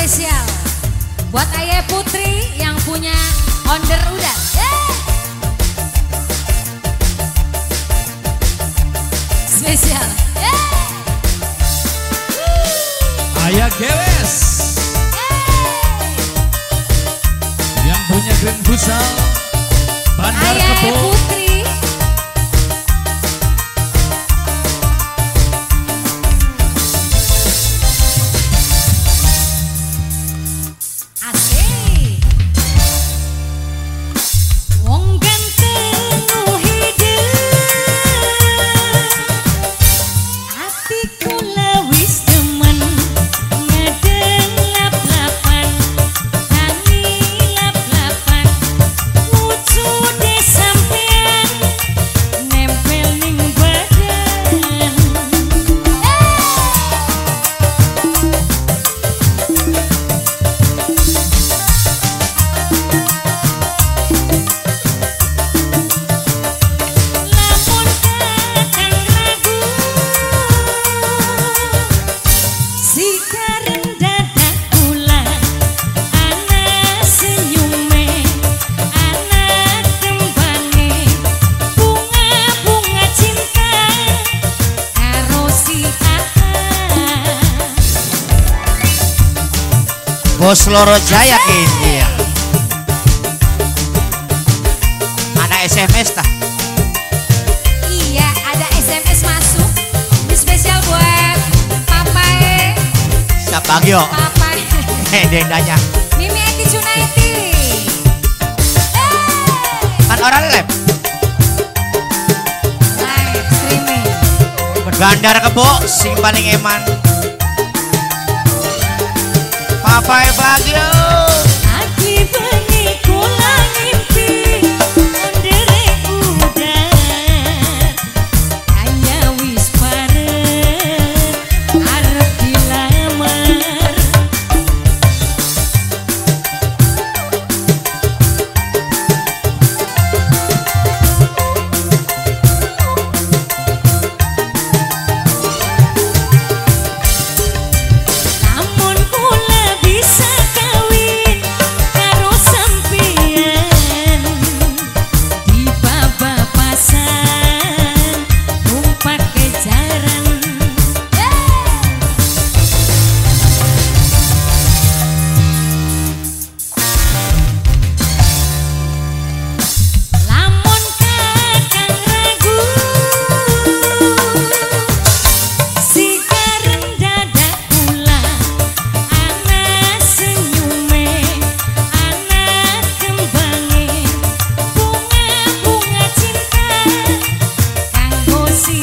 spesial buat Ayah Putri yang punya Honda udah. Spesial. Ayah Gewes yang punya Grand Futsal Bandar Ayah Kebo. Putri. Bos Loro Jaya kini ya. Ada SMS tah? Iya, ada SMS masuk. Ini spesial buat Papai. Sapagyo. Papai. Dendanya. Mimi Eti Cunaiti. Kan orang live. Live streaming. Bandar Kebo sing paling eman. Papai Bagio. Aki bengi kula ngimpi ondere udar. Hanya wis parek arep dilamar. Namun kula bisa kawin karo sampeyan di babapasan numpak kejaran. Lamun kakang ragu sigaran dadak kula anak senyume anak kembange bunga-bunga cinta kanggo si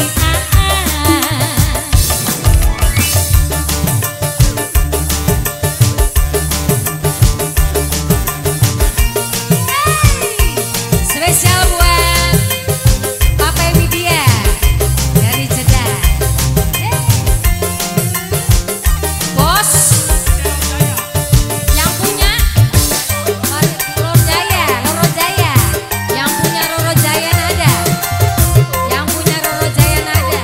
spesial buat Papai Widya dari Jeddah. Bos yang punya Loro Jaya, yang punya Roro Jaya Nada, yang punya Roro Jaya Nada.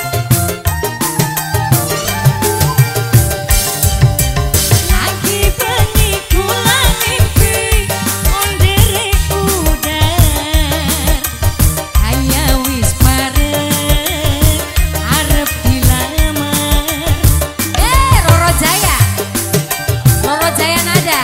Lagi bengi kula ngimpi ondere udar. Hanya wis parek arep dilamar. Roro Jaya Nada.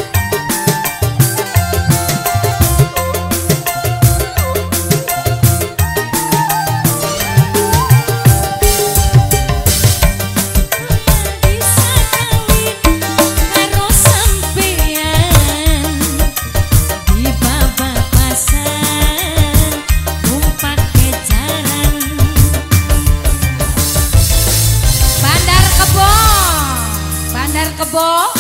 Bisa kawin karo sampeyan di babapasan numpak kejaran. Bandar Kebo